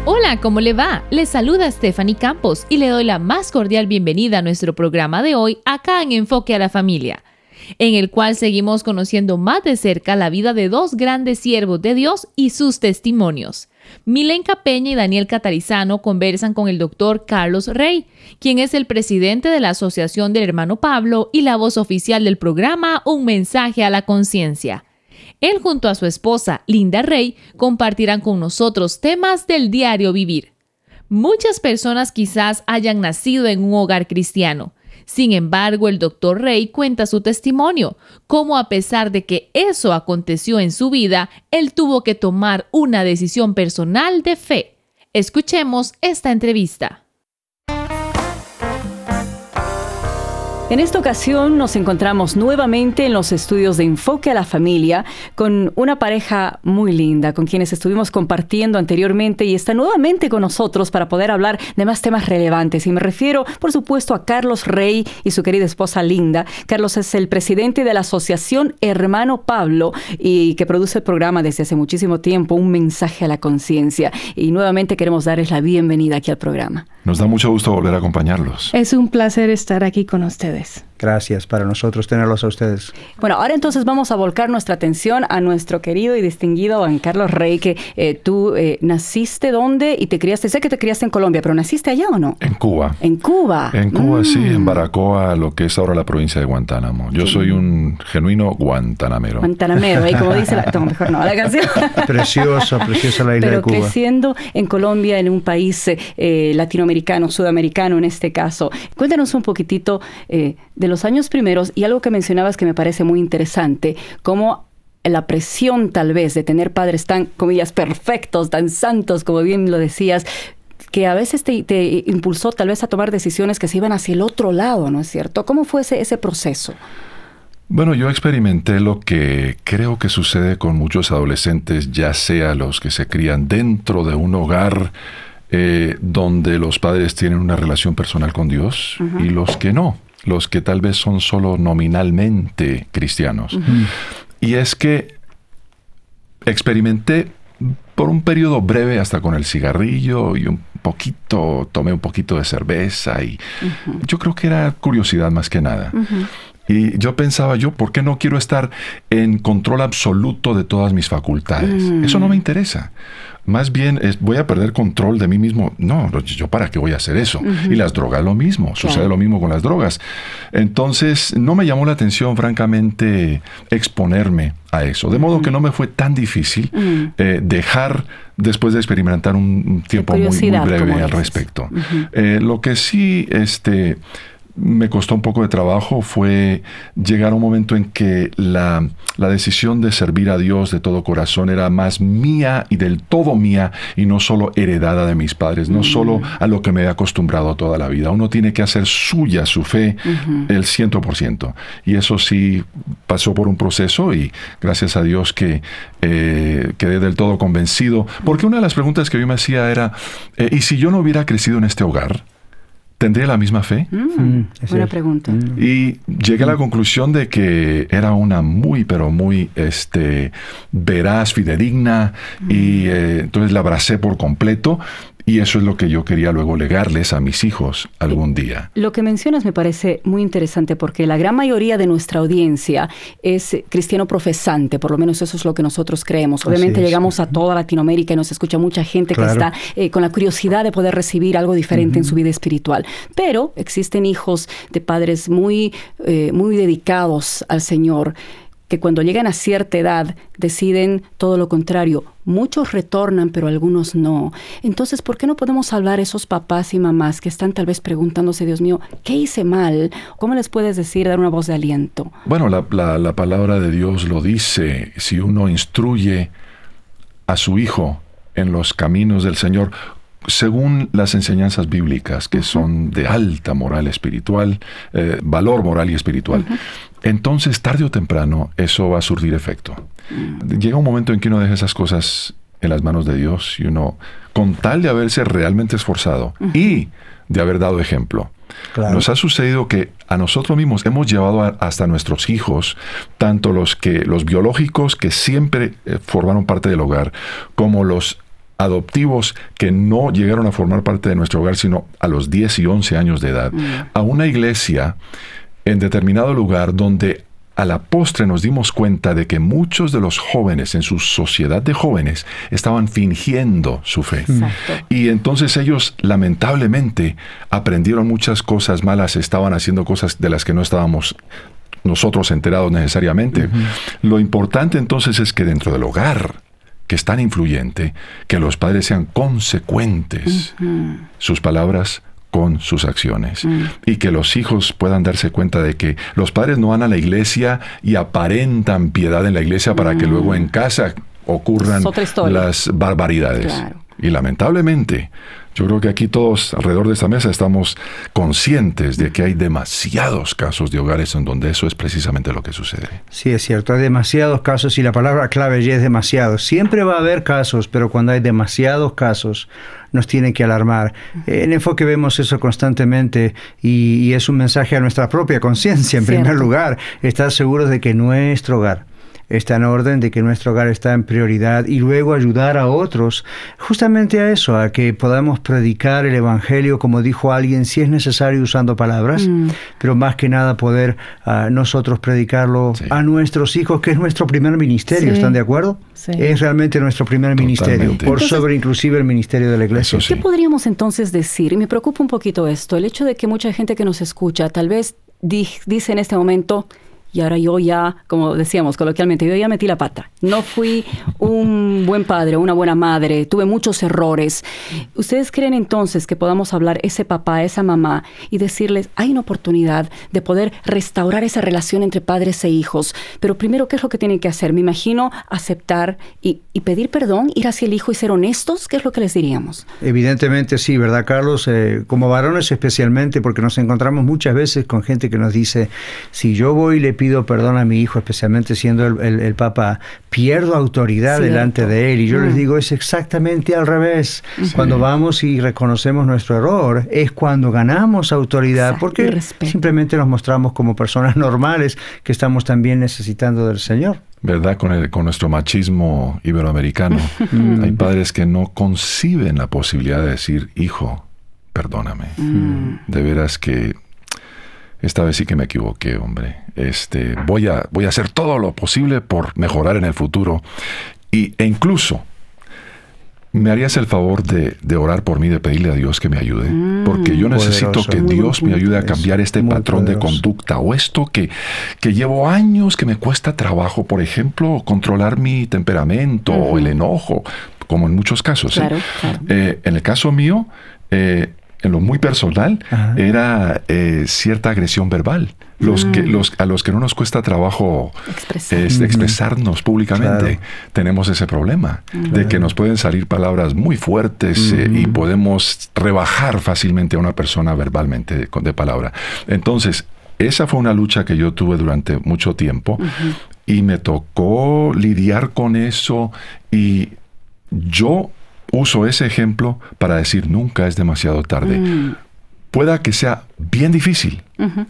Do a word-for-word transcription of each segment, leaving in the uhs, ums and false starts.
Hola, ¿cómo le va? Les saluda Stephanie Campos y le doy la más cordial bienvenida a nuestro programa de hoy acá en Enfoque a la Familia, en el cual seguimos conociendo más de cerca la vida de dos grandes siervos de Dios y sus testimonios. Milenka Peña y Daniel Catarizano conversan con el doctor Carlos Rey, quien es el presidente de la Asociación del Hermano Pablo y la voz oficial del programa Un Mensaje a la Conciencia. Él junto a su esposa, Linda Rey, compartirán con nosotros temas del diario vivir. Muchas personas quizás hayan nacido en un hogar cristiano. Sin embargo, el doctor Rey cuenta su testimonio, cómo a pesar de que eso aconteció en su vida, él tuvo que tomar una decisión personal de fe. Escuchemos esta entrevista. En esta ocasión nos encontramos nuevamente en los estudios de Enfoque a la Familia con una pareja muy linda, con quienes estuvimos compartiendo anteriormente y está nuevamente con nosotros para poder hablar de más temas relevantes. Y me refiero, por supuesto, a Carlos Rey y su querida esposa Linda. Carlos es el presidente de la Asociación Hermano Pablo y que produce el programa desde hace muchísimo tiempo, Un Mensaje a la Conciencia. Y nuevamente queremos darles la bienvenida aquí al programa. Nos da mucho gusto volver a acompañarlos. Es un placer estar aquí con ustedes. Gracias para nosotros tenerlos a ustedes. Bueno, ahora entonces vamos a volcar nuestra atención a nuestro querido y distinguido Juan Carlos Rey, que eh, tú eh, naciste ¿dónde? Y te criaste, sé que te criaste en Colombia, pero ¿naciste allá o no? En Cuba. ¿En Cuba? En Cuba, mm. sí, en Baracoa, lo que es ahora la provincia de Guantánamo. Yo sí. soy un genuino guantanamero. Guantanamero, ahí como dice la... No, mejor no, la canción. Preciosa, preciosa la isla pero de Cuba. Pero creciendo en Colombia, en un país eh, latinoamericano, sudamericano en este caso. Cuéntanos un poquitito eh, de los años primeros y algo que mencionabas que me parece muy interesante, como la presión tal vez de tener padres tan, comillas, perfectos, tan santos, como bien lo decías, que a veces te, te impulsó tal vez a tomar decisiones que se iban hacia el otro lado, ¿no es cierto? ¿Cómo fue ese, ese proceso? Bueno, yo experimenté lo que creo que sucede con muchos adolescentes, ya sea los que se crían dentro de un hogar eh, donde los padres tienen una relación personal con Dios uh-huh. y los que no. Los que tal vez son solo nominalmente cristianos. Uh-huh. Y es que experimenté por un periodo breve hasta con el cigarrillo y un poquito, tomé un poquito de cerveza y uh-huh. yo creo que era curiosidad más que nada. Uh-huh. Y yo pensaba, yo, ¿por qué no quiero estar en control absoluto de todas mis facultades? Uh-huh. Eso no me interesa. Más bien, es, voy a perder control de mí mismo. No, yo para qué voy a hacer eso. Uh-huh. Y las drogas lo mismo. Claro. Sucede lo mismo con las drogas. Entonces, no me llamó la atención, francamente, exponerme a eso. De modo uh-huh. que no me fue tan difícil uh-huh. eh, dejar, después de experimentar un, un tiempo muy, muy breve al respecto. Uh-huh. Eh, lo que sí, este... me costó un poco de trabajo fue llegar a un momento en que la, la decisión de servir a Dios de todo corazón era más mía y del todo mía y no solo heredada de mis padres, no uh-huh. solo a lo que me he acostumbrado toda la vida. Uno tiene que hacer suya su fe uh-huh. el ciento por ciento. Y eso sí pasó por un proceso y gracias a Dios que eh, quedé del todo convencido. Porque una de las preguntas que yo me hacía era, eh, ¿y si yo no hubiera crecido en este hogar? ¿Tendría la misma fe? Mm, mm, buena pregunta. Y llegué a la conclusión de que era una muy, pero muy este, veraz, fidedigna, mm. y eh, entonces la abracé por completo. Y eso es lo que yo quería luego legarles a mis hijos algún día. Lo que mencionas me parece muy interesante porque la gran mayoría de nuestra audiencia es cristiano profesante, por lo menos eso es lo que nosotros creemos. Obviamente es, llegamos a toda Latinoamérica y nos escucha mucha gente claro. que está eh, con la curiosidad de poder recibir algo diferente uh-huh. en su vida espiritual. Pero existen hijos de padres muy, eh, muy dedicados al Señor, que cuando llegan a cierta edad deciden todo lo contrario. Muchos retornan, pero algunos no. Entonces, ¿por qué no podemos hablar a esos papás y mamás que están tal vez preguntándose, Dios mío, ¿qué hice mal? ¿Cómo les puedes decir, dar una voz de aliento? Bueno, la, la, la palabra de Dios lo dice. Si uno instruye a su hijo en los caminos del Señor, según las enseñanzas bíblicas, que uh-huh. son de alta moral espiritual, eh, valor moral y espiritual, uh-huh. entonces tarde o temprano eso va a surtir efecto. Uh-huh. Llega un momento en que uno deja esas cosas en las manos de Dios y uno, con tal de haberse realmente esforzado uh-huh. y de haber dado ejemplo, claro. nos ha sucedido que a nosotros mismos hemos llevado a, hasta nuestros hijos, tanto los que los biológicos que siempre eh, formaron parte del hogar, como los adoptivos que no llegaron a formar parte de nuestro hogar, sino a los diez y once años de edad, mm. a una iglesia en determinado lugar donde a la postre nos dimos cuenta de que muchos de los jóvenes en su sociedad de jóvenes estaban fingiendo su fe. Exacto. Y entonces ellos lamentablemente aprendieron muchas cosas malas, estaban haciendo cosas de las que no estábamos nosotros enterados necesariamente. Uh-huh. Lo importante entonces es que dentro del hogar, que es tan influyente, que los padres sean consecuentes. Uh-huh. Sus palabras con sus acciones. Mm. Y que los hijos puedan darse cuenta de que los padres no van a la iglesia y aparentan piedad en la iglesia para mm. que luego en casa ocurran las barbaridades. Claro. Y lamentablemente, yo creo que aquí todos alrededor de esta mesa estamos conscientes de que hay demasiados casos de hogares en donde eso es precisamente lo que sucede. Sí, es cierto, hay demasiados casos y la palabra clave ya es demasiado. Siempre va a haber casos, pero cuando hay demasiados casos nos tienen que alarmar. En Enfoque vemos eso constantemente y, y es un mensaje a nuestra propia conciencia en Cierto. primer lugar. Estar seguros de que nuestro hogar está en orden, de que nuestro hogar está en prioridad y luego ayudar a otros justamente a eso, a que podamos predicar el Evangelio, como dijo alguien, si es necesario usando palabras, mm. pero más que nada poder uh, nosotros predicarlo sí. a nuestros hijos, que es nuestro primer ministerio, sí. ¿están de acuerdo? Sí. Es realmente nuestro primer Totalmente. ministerio, por entonces, sobre inclusive el ministerio de la iglesia. Sí. ¿Qué podríamos entonces decir? Y me preocupa un poquito esto, el hecho de que mucha gente que nos escucha tal vez di- dice en este momento, y ahora yo ya, como decíamos coloquialmente, yo ya metí la pata. No fui un buen padre, una buena madre, tuve muchos errores. ¿Ustedes creen entonces que podamos hablar ese papá, esa mamá y decirles, hay una oportunidad de poder restaurar esa relación entre padres e hijos? Pero primero, ¿qué es lo que tienen que hacer? Me imagino aceptar y, y pedir perdón, ir hacia el hijo y ser honestos. ¿Qué es lo que les diríamos? Evidentemente sí, ¿verdad, Carlos? Eh, como varones especialmente, porque nos encontramos muchas veces con gente que nos dice, si yo voy y le pido pido perdón a mi hijo, especialmente siendo el, el, el papá, pierdo autoridad Cierto. delante de él. Y yo mm. les digo, es exactamente al revés. Sí. Cuando vamos y reconocemos nuestro error, es cuando ganamos autoridad, Exacto. porque simplemente nos mostramos como personas normales que estamos también necesitando del Señor. ¿Verdad? Con, el, con nuestro machismo iberoamericano, hay padres que no conciben la posibilidad de decir, hijo, perdóname. Mm. De veras que esta vez sí que me equivoqué, hombre. Este, voy a, voy a hacer todo lo posible por mejorar en el futuro. Y, e incluso, ¿me harías el favor de, de orar por mí, de pedirle a Dios que me ayude? Mm, Porque yo necesito poderoso. que Dios me ayude a cambiar este patrón poderoso. de conducta o esto que, que llevo años que me cuesta trabajo. Por ejemplo, controlar mi temperamento uh-huh. o el enojo, como en muchos casos. Claro, ¿sí? claro. Eh, en el caso mío, eh, en lo muy personal, Ajá. era eh, cierta agresión verbal. Los mm. que, los, a los que no nos cuesta trabajo Expresar. es, expresarnos públicamente, claro. tenemos ese problema mm. de que nos pueden salir palabras muy fuertes mm. eh, y podemos rebajar fácilmente a una persona verbalmente de, de palabra. Entonces, esa fue una lucha que yo tuve durante mucho tiempo uh-huh. y me tocó lidiar con eso y yo uso ese ejemplo para decir nunca es demasiado tarde. Mm. Pueda que sea bien difícil, uh-huh.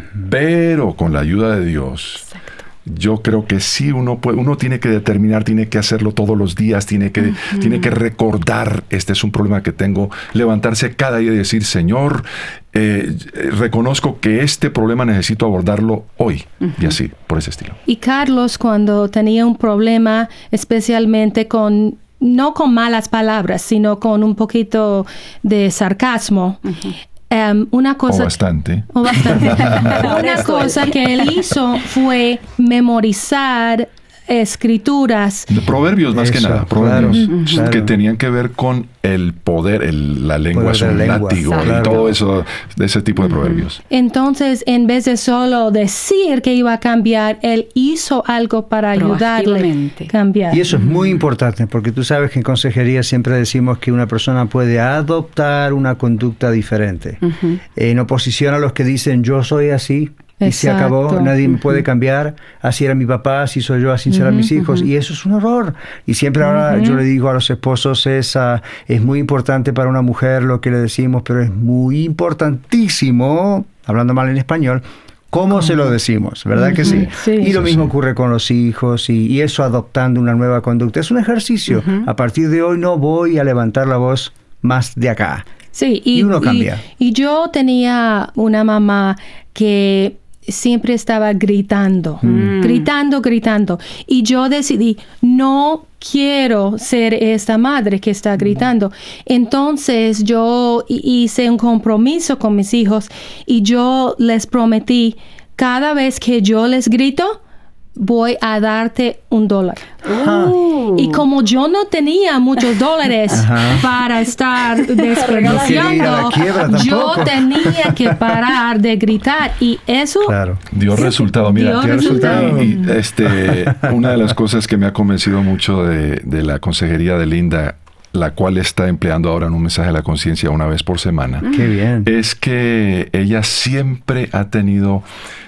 pero con la ayuda de Dios, Exacto. yo creo que sí uno puede, uno tiene que determinar, tiene que hacerlo todos los días, tiene que, uh-huh. tiene que recordar, este es un problema que tengo, levantarse cada día y decir, Señor, eh, reconozco que este problema necesito abordarlo hoy, uh-huh. y así, por ese estilo. Y Carlos, cuando tenía un problema, especialmente con no con malas palabras, sino con un poquito de sarcasmo. Uh-huh. Um, una cosa o bastante. O bastante. Una cosa que él hizo fue memorizar escrituras. De proverbios más Eso, que nada. Proverbios claro, claro. que tenían que ver con el poder, el, la lengua es un látigo y todo eso, de ese tipo de proverbios. Entonces, en vez de solo decir que iba a cambiar, él hizo algo para ayudarle a cambiar. Y eso es muy importante, porque tú sabes que en consejería siempre decimos que una persona puede adoptar una conducta diferente. Uh-huh. En oposición a los que dicen, yo soy así, y Exacto. se acabó, nadie me puede cambiar, así era mi papá, así soy yo, así serán uh-huh, mis hijos, uh-huh. y eso es un error. Y siempre uh-huh. ahora yo le digo a los esposos, es, uh, es muy importante para una mujer lo que le decimos, pero es muy importantísimo, hablando mal en español, ¿Cómo, ¿Cómo se lo decimos? ¿Verdad uh-huh. que sí? sí? Y lo sí, mismo sí. ocurre con los hijos y, y eso adoptando una nueva conducta. Es un ejercicio. Uh-huh. A partir de hoy no voy a levantar la voz más de acá. Sí, y, y uno cambia. Y, y yo tenía una mamá que siempre estaba gritando, mm. gritando, gritando. Y yo decidí, no quiero ser esta madre que está gritando. Entonces yo hice un compromiso con mis hijos y yo les prometí, cada vez que yo les grito, voy a darte un dólar. Uh. Y como yo no tenía muchos dólares Ajá. para estar desperdiciando, no yo tenía que parar de gritar y eso claro. dio resultado. Mira, dio dio resultado. Y, y, este, una de las cosas que me ha convencido mucho de, de la consejería de Linda, la cual está empleando ahora en un mensaje a la conciencia una vez por semana, Qué bien. es que ella siempre ha tenido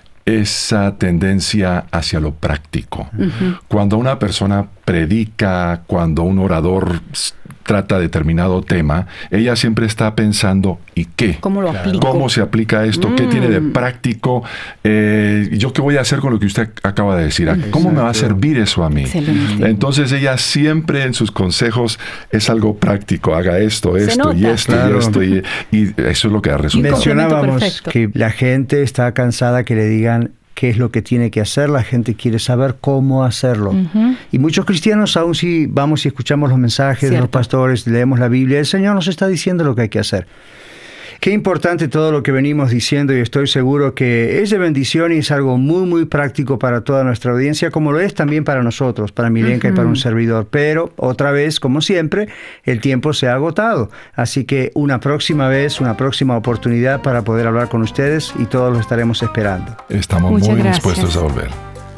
esa tendencia hacia lo práctico. Uh-huh. Cuando una persona predica, cuando un orador trata determinado tema, ella siempre está pensando, ¿y qué? ¿Cómo lo aplico? ¿Cómo se aplica esto? Mm. ¿Qué tiene de práctico? Eh, ¿Yo qué voy a hacer con lo que usted acaba de decir? ¿Cómo Exacto. me va a servir eso a mí? Excelente. Entonces ella siempre en sus consejos es algo práctico. Haga esto, esto y esto claro. y esto. Y, y eso es lo que ha resultado. Mencionábamos que la gente está cansada que le digan qué es lo que tiene que hacer, la gente quiere saber cómo hacerlo. Uh-huh. Y muchos cristianos, aun si vamos y escuchamos los mensajes Cierto. de los pastores, leemos la Biblia, el Señor nos está diciendo lo que hay que hacer. Qué importante todo lo que venimos diciendo y estoy seguro que es de bendición y es algo muy, muy práctico para toda nuestra audiencia, como lo es también para nosotros, para Milenka uh-huh. y para un servidor. Pero, otra vez, como siempre, el tiempo se ha agotado. Así que una próxima vez, una próxima oportunidad para poder hablar con ustedes y todos lo estaremos esperando. Estamos Muchas muy gracias. dispuestos a volver.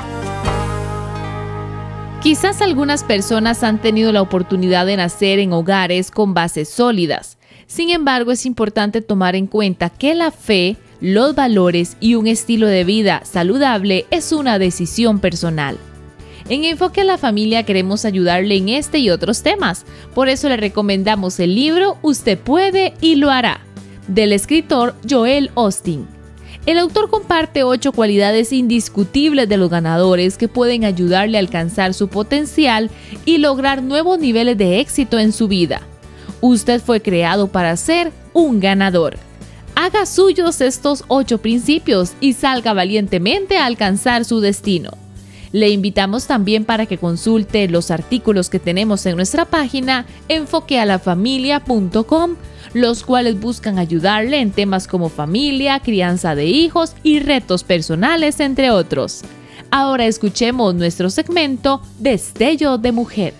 Quizás algunas personas han tenido la oportunidad de nacer en hogares con bases sólidas. Sin embargo, es importante tomar en cuenta que la fe, los valores y un estilo de vida saludable es una decisión personal. En Enfoque a la Familia queremos ayudarle en este y otros temas. Por eso le recomendamos el libro Usted puede y lo hará, del escritor Joel Osteen. El autor comparte ocho cualidades indiscutibles de los ganadores que pueden ayudarle a alcanzar su potencial y lograr nuevos niveles de éxito en su vida. Usted fue creado para ser un ganador. Haga suyos estos ocho principios y salga valientemente a alcanzar su destino. Le invitamos también para que consulte los artículos que tenemos en nuestra página enfoque a la familia punto com, los cuales buscan ayudarle en temas como familia, crianza de hijos y retos personales, entre otros. Ahora escuchemos nuestro segmento Destello de Mujer.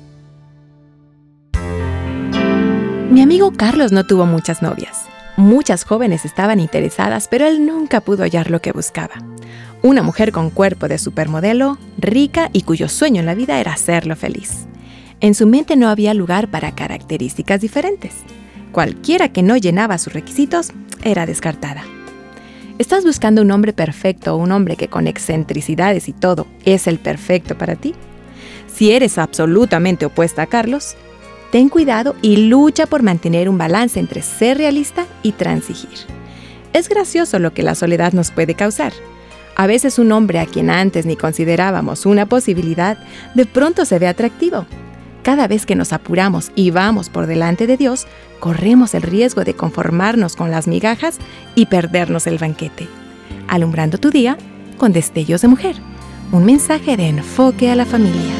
Mi amigo Carlos no tuvo muchas novias. Muchas jóvenes estaban interesadas, pero él nunca pudo hallar lo que buscaba. Una mujer con cuerpo de supermodelo, rica y cuyo sueño en la vida era hacerlo feliz. En su mente no había lugar para características diferentes. Cualquiera que no llenaba sus requisitos era descartada. ¿Estás buscando un hombre perfecto o un hombre que con excentricidades y todo es el perfecto para ti? Si eres absolutamente opuesta a Carlos, ten cuidado y lucha por mantener un balance entre ser realista y transigir. Es gracioso lo que la soledad nos puede causar. A veces un hombre a quien antes ni considerábamos una posibilidad, de pronto se ve atractivo. Cada vez que nos apuramos y vamos por delante de Dios, corremos el riesgo de conformarnos con las migajas y perdernos el banquete. Alumbrando tu día con Destellos de Mujer. Un mensaje de Enfoque a la Familia.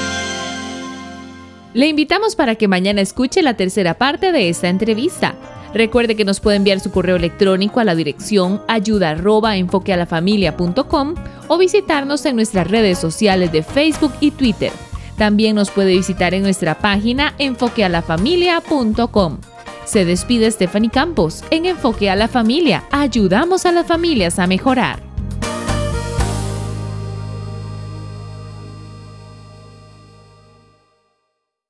Le invitamos para que mañana escuche la tercera parte de esta entrevista. Recuerde que nos puede enviar su correo electrónico a la dirección ayuda arroba enfoque a la familia punto com o visitarnos en nuestras redes sociales de Facebook y Twitter. También nos puede visitar en nuestra página enfoque a la familia punto com. Se despide Stephanie Campos en Enfoque a la Familia. Ayudamos a las familias a mejorar.